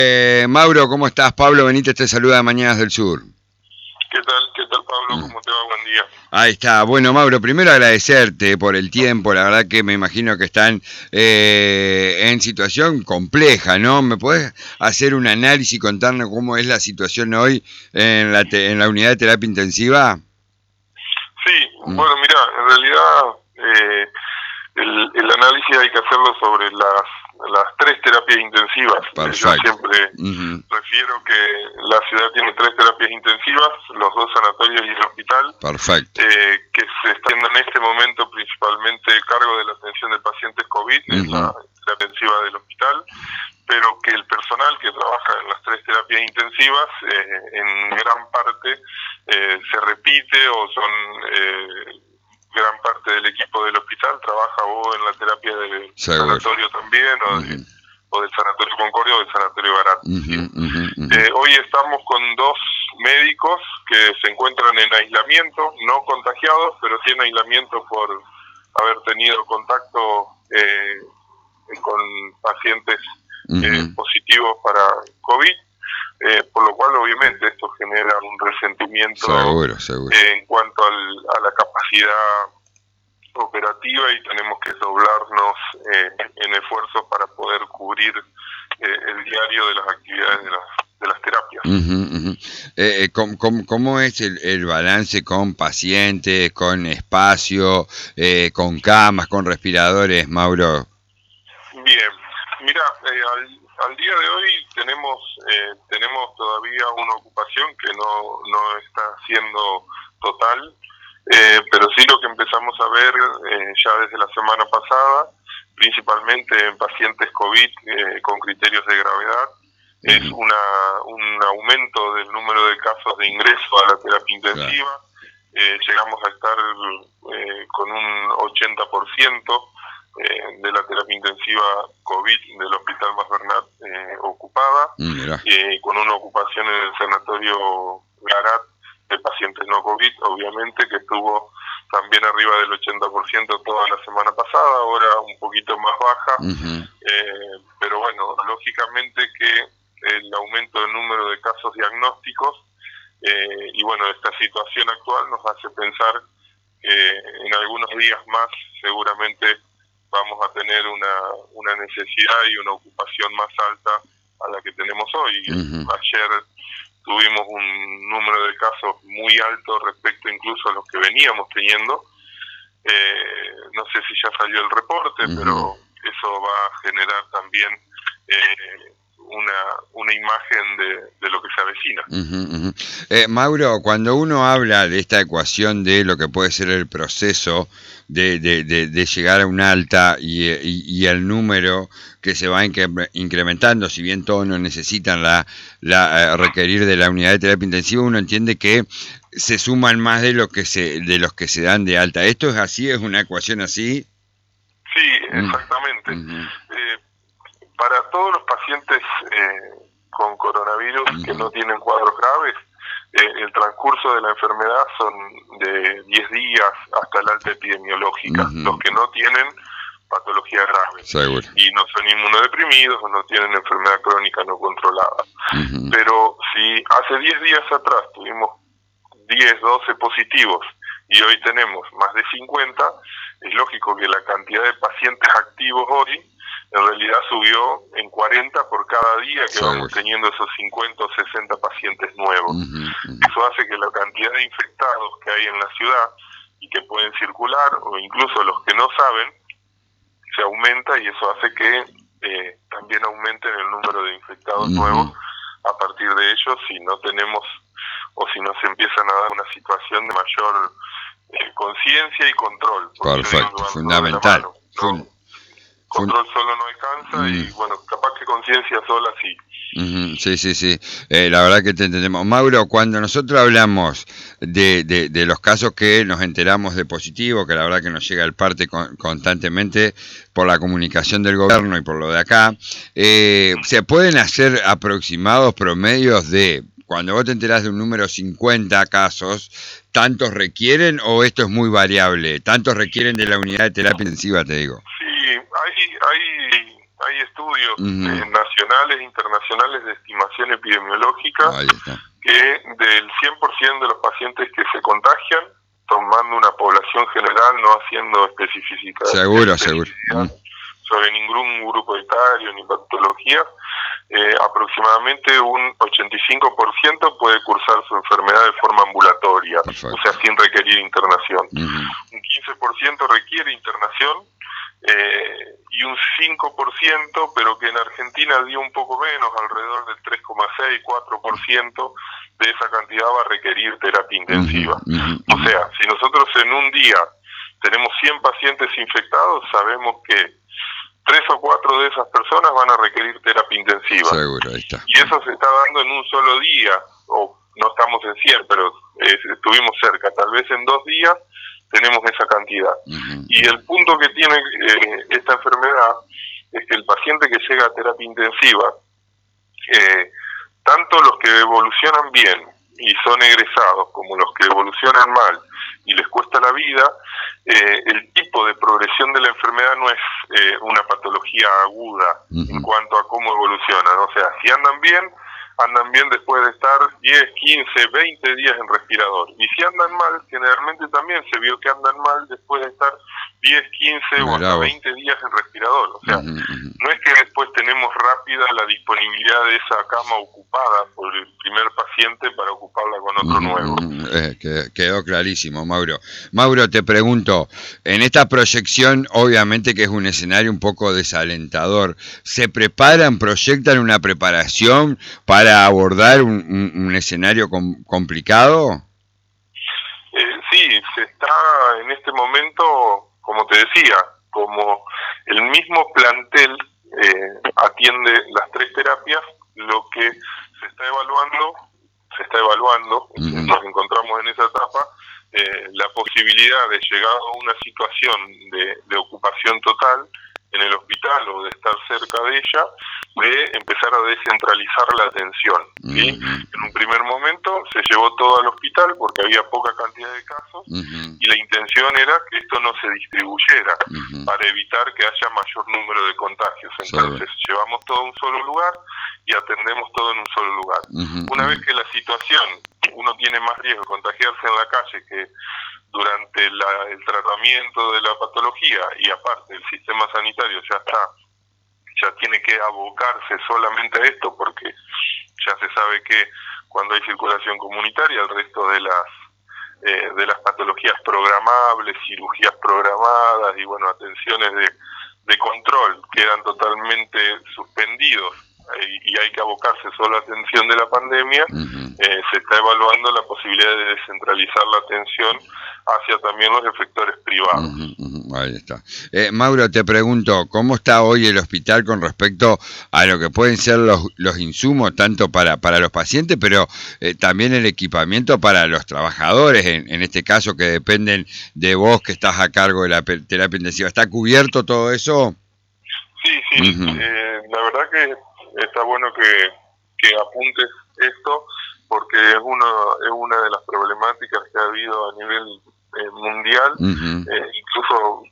Mauro, ¿cómo estás? Pablo Benítez te saluda de Mañanas del Sur. ¿Qué tal, Pablo? ¿Cómo te va? Buen día. Ahí está. Bueno, Mauro, primero agradecerte por el tiempo. La verdad que me imagino que están en situación compleja, ¿no? ¿Me podés hacer un análisis y contarnos cómo es la situación hoy en la unidad de terapia intensiva? Sí, bueno, mira, en realidad el análisis hay que hacerlo sobre las tres terapias intensivas. Perfecto. Yo siempre refiero que la ciudad tiene tres terapias intensivas, los dos sanatorios y el hospital. Perfecto. Que se está haciendo en este momento principalmente el cargo de la atención de pacientes COVID en la terapia intensiva del hospital, pero que el personal que trabaja en las tres terapias intensivas en gran parte se repite o son gran parte del equipo del hospital trabaja o en la terapia del sanatorio también o del sanatorio Concordia o del sanatorio Barat. Hoy estamos con dos médicos que se encuentran en aislamiento, no contagiados, pero sí en aislamiento por haber tenido contacto con pacientes positivos para COVID, por lo cual obviamente esto genera un resentimiento en cuanto a la capacidad operativa y tenemos que doblarnos en esfuerzos para poder cubrir el diario de las actividades de las terapias. ¿Cómo es el balance con pacientes, con espacio, con camas, con respiradores, Mauro? Bien, mira, al día de hoy tenemos todavía una ocupación que no está siendo total, pero sí lo que empezamos a ver ya desde la semana pasada, principalmente en pacientes COVID con criterios de gravedad, es un aumento del número de casos de ingreso a la terapia intensiva. Llegamos a estar con un 80% de la terapia intensiva COVID del Hospital Mas Bernat ocupada, con una ocupación en el sanatorio Garat de pacientes no COVID, obviamente, que estuvo también arriba del 80% toda la semana pasada, ahora un poquito más baja, pero bueno, lógicamente que el aumento del número de casos diagnósticos y bueno, esta situación actual nos hace pensar que en algunos días más seguramente vamos a tener una necesidad y una ocupación más alta a la que tenemos hoy. Ayer tuvimos un número de casos muy alto respecto incluso a los que veníamos teniendo. No sé si ya salió el reporte, pero eso va a generar también una imagen de lo que se avecina. Mauro, cuando uno habla de esta ecuación de lo que puede ser el proceso de llegar a un alta y el número que se va incrementando, si bien todos no necesitan requerir de la unidad de terapia intensiva, uno entiende que se suman más de los que se dan de alta. ¿Esto es así? ¿Es una ecuación así? Sí, exactamente. Para todos los pacientes con coronavirus que no tienen cuadros graves, el transcurso de la enfermedad son de 10 días hasta la alta epidemiológica. Los que no tienen patología grave y no son inmunodeprimidos o no tienen enfermedad crónica no controlada. Pero si hace 10 días atrás tuvimos 10, 12 positivos y hoy tenemos más de 50, es lógico que la cantidad de pacientes activos hoy en realidad subió en 40 por cada día que vamos teniendo esos 50 o 60 pacientes nuevos. Eso hace que la cantidad de infectados que hay en la ciudad y que pueden circular, o incluso los que no saben, se aumenta y eso hace que también aumenten el número de infectados nuevos a partir de ellos si no tenemos o si no se empiezan a dar una situación de mayor conciencia y control. Perfecto, fundamental. Control solo no alcanza y bueno, capaz que conciencia sola sí. Sí. La verdad que te entendemos. Mauro, cuando nosotros hablamos de los casos que nos enteramos de positivo, que la verdad que nos llega el parte constantemente por la comunicación del gobierno y por lo de acá, ¿se pueden hacer aproximados promedios de, cuando vos te enterás de un número 50 casos, tantos requieren o esto es muy variable? ¿Tantos requieren de la unidad de terapia intensiva, te digo? Sí, hay hay estudios Ujú. nacionales e internacionales de estimación epidemiológica Ahí está. que del 100% de los pacientes que se contagian, tomando una población general, no haciendo Seguro, seguro. especificidad sobre ningún grupo etario ni patología, aproximadamente un 85% puede cursar su enfermedad de forma ambulatoria, Perfecto. o sea, sin requerir internación. Ujú. Un 15% requiere internación y un 5%, pero que en Argentina dio un poco menos, alrededor del 3,6-4% de esa cantidad va a requerir terapia intensiva. Ujú. O sea, si nosotros en un día tenemos 100 pacientes infectados, sabemos que 3 o 4 de esas personas van a requerir terapia intensiva. Seguro, ahí está. Y eso se está dando en un solo día, o no estamos en 100, pero estuvimos cerca. Tal vez en 2 días tenemos esa cantidad. Ujú. Y el punto que tiene esta enfermedad es que el paciente que llega a terapia intensiva, tanto los que evolucionan bien y son egresados, como los que evolucionan mal y les cuesta la vida, el tipo de progresión de la enfermedad no es una patología aguda en cuanto a cómo evolucionan. O sea, si andan bien después de estar 10, 15, 20 días en respirador. Y si andan mal, generalmente también se vio que andan mal después de estar 10, 15 o hasta 20 días en respirador. O sea, no es que después tenemos rápida la disponibilidad de esa cama ocupada por el primer paciente para ocuparla con otro nuevo. Quedó clarísimo, Mauro. Mauro, te pregunto, en esta proyección, obviamente que es un escenario un poco desalentador, ¿se preparan, proyectan una preparación para abordar un escenario complicado? Sí, se está en este momento, como te decía, como el mismo plantel atiende las 3 terapias, lo que se está evaluando, nos encontramos en esa etapa, la posibilidad de llegar a una situación de ocupación total en el hospital o de estar cerca de ella, de empezar a descentralizar la atención, ¿sí? En un primer momento se llevó todo al hospital porque había poca cantidad de casos y la intención era que esto no se distribuyera para evitar que haya mayor número de contagios. Entonces llevamos todo a un solo lugar y atendemos todo en un solo lugar. Una vez que la situación, uno tiene más riesgo de contagiarse en la calle que durante el tratamiento de la patología, y aparte el sistema sanitario ya tiene que abocarse solamente a esto porque ya se sabe que cuando hay circulación comunitaria el resto de las patologías programables, cirugías programadas y bueno, atenciones de control quedan totalmente suspendidos y hay que abocarse solo a atención de la pandemia. Se está evaluando la posibilidad de descentralizar la atención hacia también los efectores privados. Ahí está. Mauro, te pregunto, ¿cómo está hoy el hospital con respecto a lo que pueden ser los insumos, tanto para los pacientes, pero también el equipamiento para los trabajadores, en este caso que dependen de vos que estás a cargo de la terapia intensiva? ¿Está cubierto todo eso? Sí. La verdad que está bueno que apuntes esto porque es una de las problemáticas que ha habido a nivel mundial. Incluso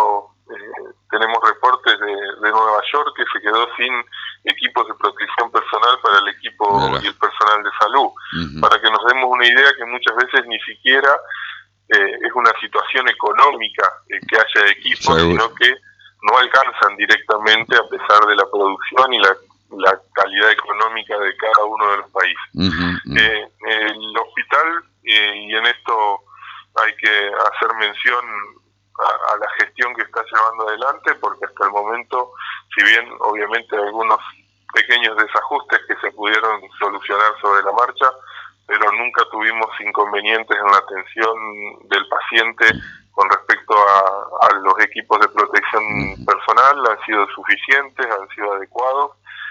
tenemos reportes de Nueva York que se quedó sin equipos de protección personal para el equipo y el personal de salud. Para que nos demos una idea que muchas veces ni siquiera es una situación económica que haya equipos, sino que no alcanzan directamente a pesar de la producción y la calidad económica de cada uno de los países. El hospital, y en esto hay que hacer mención a la gestión que está llevando adelante, porque hasta el momento, si bien obviamente algunos pequeños desajustes que se pudieron solucionar sobre la marcha, pero nunca tuvimos inconvenientes en la atención del paciente con respecto a los equipos de protección personal, han sido suficientes, han sido adecuados.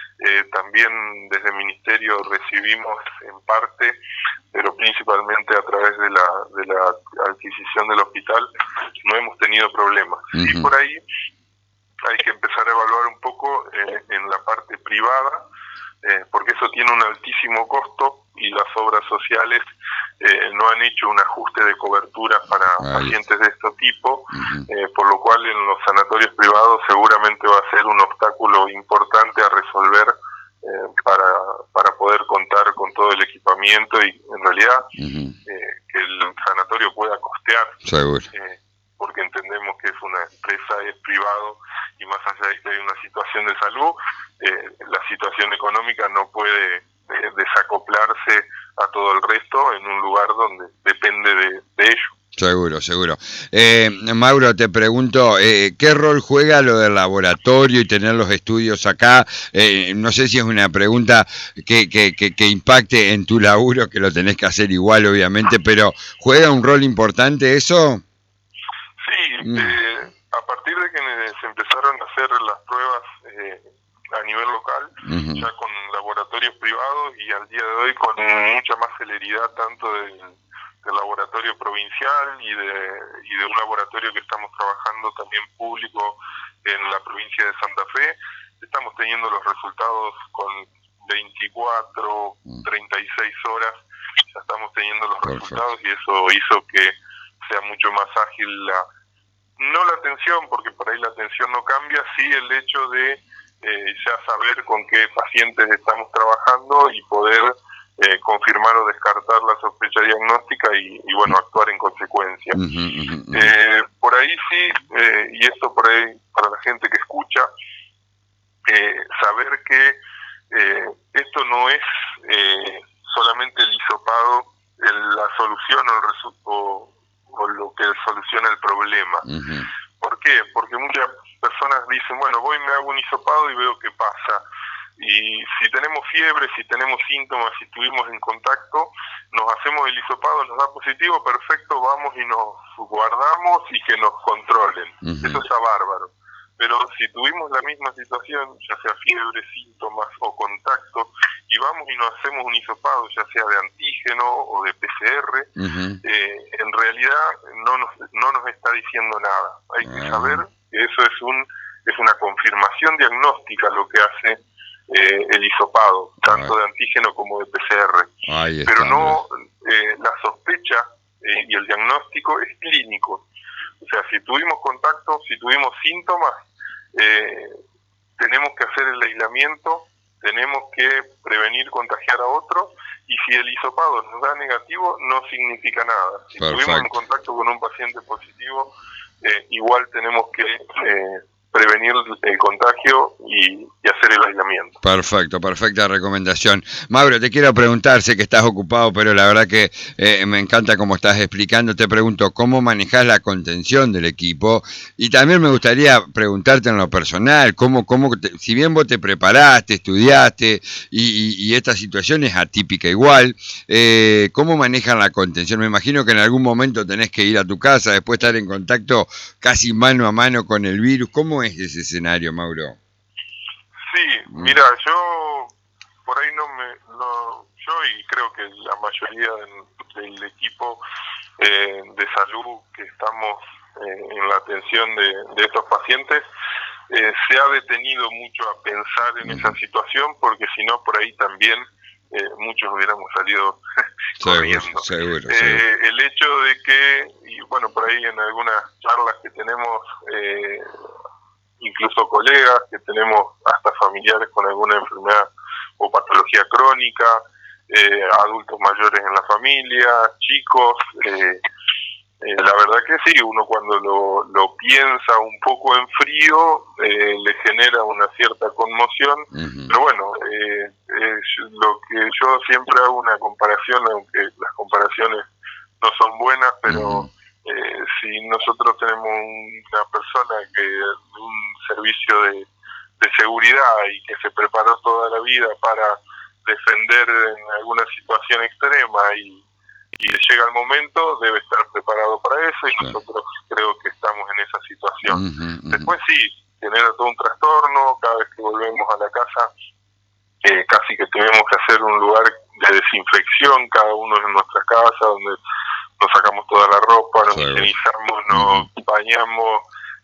También desde el Ministerio recibimos en parte, pero principalmente a través de la adquisición del hospital, no hemos tenido problemas. Y por ahí hay que empezar a evaluar un poco en la parte privada, porque eso tiene un altísimo costo y las obras sociales no han hecho un ajuste de cobertura para pacientes de este tipo, por lo cual en los sanatorios privados seguramente va a ser un obstáculo importante a resolver para poder contar con todo el equipamiento y en realidad que el sanatorio pueda costear, porque entendemos que es una empresa, es privado, y más allá de que hay una situación de salud, la situación económica no puede desacoplarse a todo el resto en un lugar donde depende de ello. Seguro. Mauro, te pregunto, ¿qué rol juega lo del laboratorio y tener los estudios acá? No sé si es una pregunta que impacte en tu laburo, que lo tenés que hacer igual, obviamente, pero ¿juega un rol importante eso? Sí, a partir de que se empezaron a hacer las pruebas a nivel local, ya con laboratorios privados y al día de hoy con mucha más celeridad tanto del laboratorio provincial y de un laboratorio que estamos trabajando también público en la provincia de Santa Fe, estamos teniendo los resultados con 24, 36 horas, ya estamos teniendo los resultados y eso hizo que sea mucho más ágil no la atención, porque por ahí la atención no cambia, sí el hecho de ya saber con qué pacientes estamos trabajando y poder confirmar o descartar la sospecha diagnóstica y bueno, actuar en consecuencia. Por ahí sí, y esto por ahí para la gente que escucha, saber que esto no es solamente el hisopado la solución o lo que soluciona el problema. ¿Por qué? Porque muchas personas dicen, bueno, voy y me hago un hisopado y veo qué pasa. Y si tenemos fiebre, si tenemos síntomas, si estuvimos en contacto, nos hacemos el hisopado, nos da positivo, perfecto, vamos y nos guardamos y que nos controlen. Eso está bárbaro. Pero si tuvimos la misma situación, ya sea fiebre, síntomas o contacto, y vamos y nos hacemos un hisopado, ya sea de antígeno o de PCR, en realidad no nos está diciendo nada. Hay que saber que eso es una confirmación diagnóstica lo que hace el hisopado, tanto de antígeno como de PCR. Pero no la sospecha y el diagnóstico es clínico. O sea, si tuvimos contacto, si tuvimos síntomas, tenemos que hacer el aislamiento, tenemos que prevenir contagiar a otros, y si el hisopado nos da negativo, no significa nada. Si tuvimos en contacto con un paciente positivo, igual tenemos que prevenir el contagio y hacer el aislamiento. Perfecta recomendación. Mauro, te quiero preguntar, sé que estás ocupado, pero la verdad que me encanta cómo estás explicando. Te pregunto, ¿cómo manejás la contención del equipo? Y también me gustaría preguntarte en lo personal, si bien vos te preparaste, estudiaste, y esta situación es atípica igual, ¿cómo manejan la contención? Me imagino que en algún momento tenés que ir a tu casa, después estar en contacto casi mano a mano con el virus. ¿Cómo es ese escenario, Mauro? Sí, mira, yo por ahí yo y creo que la mayoría del equipo de salud que estamos en la atención de estos pacientes se ha detenido mucho a pensar en esa situación, porque si no por ahí también muchos hubiéramos salido corriendo. Seguro. El hecho de que, y bueno, por ahí en algunas charlas que tenemos, incluso colegas que tenemos, hasta familiares con alguna enfermedad o patología crónica, adultos mayores en la familia, chicos, la verdad que sí, uno cuando lo piensa un poco en frío, le genera una cierta conmoción, pero bueno, lo que yo siempre hago una comparación, aunque las comparaciones no son buenas, pero si nosotros tenemos una persona que un servicio de seguridad y que se preparó toda la vida para defender en alguna situación extrema y llega el momento, debe estar preparado para eso, y nosotros creo que estamos en esa situación. Después sí, genera todo un trastorno, cada vez que volvemos a la casa, casi que tuvimos que hacer un lugar de desinfección, cada uno en nuestra casa, donde nos sacamos toda la ropa, nos higienizamos, nos bañamos,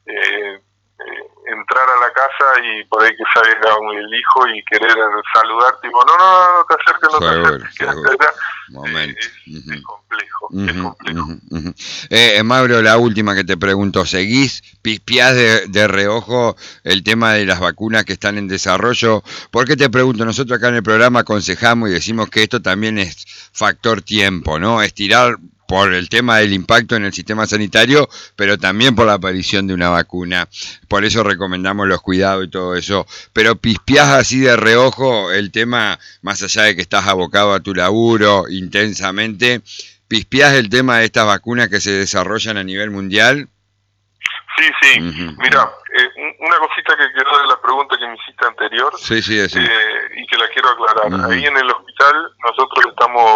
entrar a la casa y por ahí que salga el hijo y querer saludarte, y no te acerques no te seguro, acerques, seguro. allá. Momento. Es complejo, es complejo. Mauro, la última que te pregunto, pispiás de reojo el tema de las vacunas que están en desarrollo? ¿Por qué te pregunto? Nosotros acá en el programa aconsejamos y decimos que esto también es factor tiempo, ¿no? Estirar por el tema del impacto en el sistema sanitario, pero también por la aparición de una vacuna. Por eso recomendamos los cuidados y todo eso. Pero pispiás así de reojo el tema, más allá de que estás abocado a tu laburo intensamente, pispiás el tema de estas vacunas que se desarrollan a nivel mundial. Sí. Mira, una cosita que quiero de la pregunta que me hiciste anterior, Sí, y que la quiero aclarar. Ahí en el hospital nosotros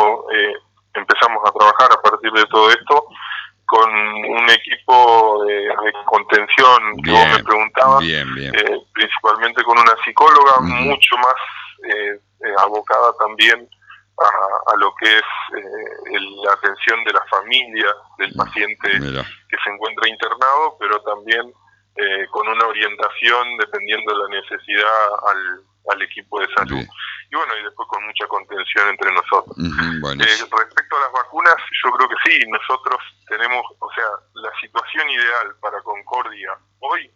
empezamos a trabajar a partir de todo esto con un equipo de contención que vos me preguntabas, principalmente con una psicóloga mucho más abocada también a lo que es la atención de la familia del paciente que se encuentra internado, pero también con una orientación dependiendo de la necesidad al equipo de salud. Y bueno, y después con mucha contención entre nosotros. Respecto a las vacunas, yo creo que sí, nosotros tenemos, o sea, la situación ideal para Concordia hoy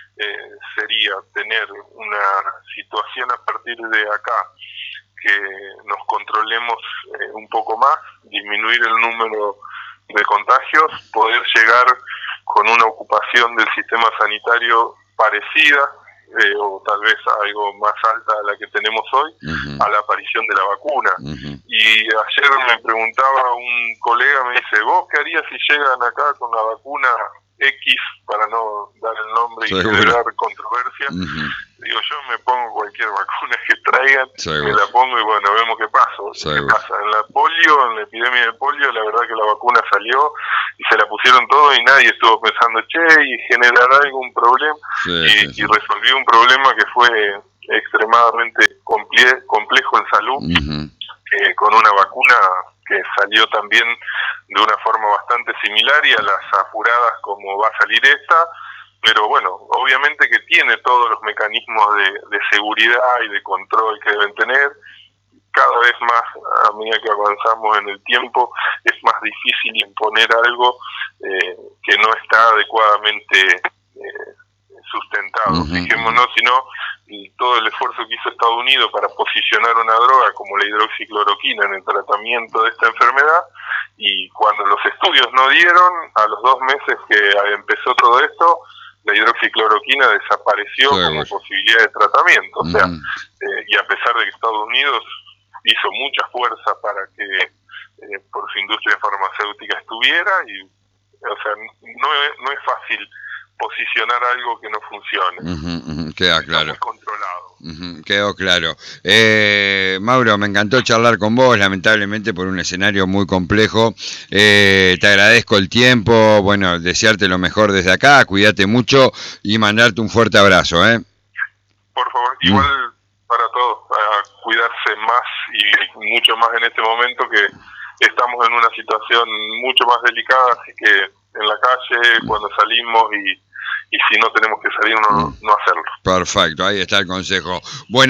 sería tener una situación a partir de acá, que nos controlemos un poco más, disminuir el número de contagios, poder llegar con una ocupación del sistema sanitario parecida o tal vez algo más alta a la que tenemos hoy, a la aparición de la vacuna. Y ayer me preguntaba un colega, me dice, ¿vos qué harías si llegan acá con la vacuna X, para no dar el nombre y generar controversia? Digo, yo me pongo cualquier vacuna que traigan, me la pongo y bueno, vemos qué pasa. En la polio, en la epidemia de polio, la verdad que la vacuna salió y se la pusieron todo y nadie estuvo pensando, y generará algún problema, y resolvió un problema que fue extremadamente complejo en salud, con una vacuna que salió también de una forma bastante similar y a las apuradas como va a salir esta, pero bueno, obviamente que tiene todos los mecanismos de seguridad y de control que deben tener. Cada vez más, a medida que avanzamos en el tiempo, es más difícil imponer algo que no está adecuadamente sustentado. Fijémonos, sino todo el esfuerzo que hizo Estados Unidos para posicionar una droga como la hidroxicloroquina en el tratamiento de esta enfermedad, y cuando los estudios no dieron, a los 2 meses que empezó todo esto, la hidroxicloroquina desapareció como posibilidad de tratamiento. O sea, y a pesar de que Estados Unidos hizo mucha fuerza para que por su industria farmacéutica estuviera, y o sea, no es fácil posicionar algo que no funcione. Queda claro. Está muy controlado. Quedó claro. Mauro, me encantó charlar con vos, lamentablemente por un escenario muy complejo. Te agradezco el tiempo, bueno, desearte lo mejor desde acá, cuídate mucho y mandarte un fuerte abrazo. Por favor, igual para todos, a cuidarse más y mucho más en este momento que estamos en una situación mucho más delicada, así que en la calle, cuando salimos y si no tenemos que salir, no hacerlo. Perfecto, ahí está el consejo. Bueno.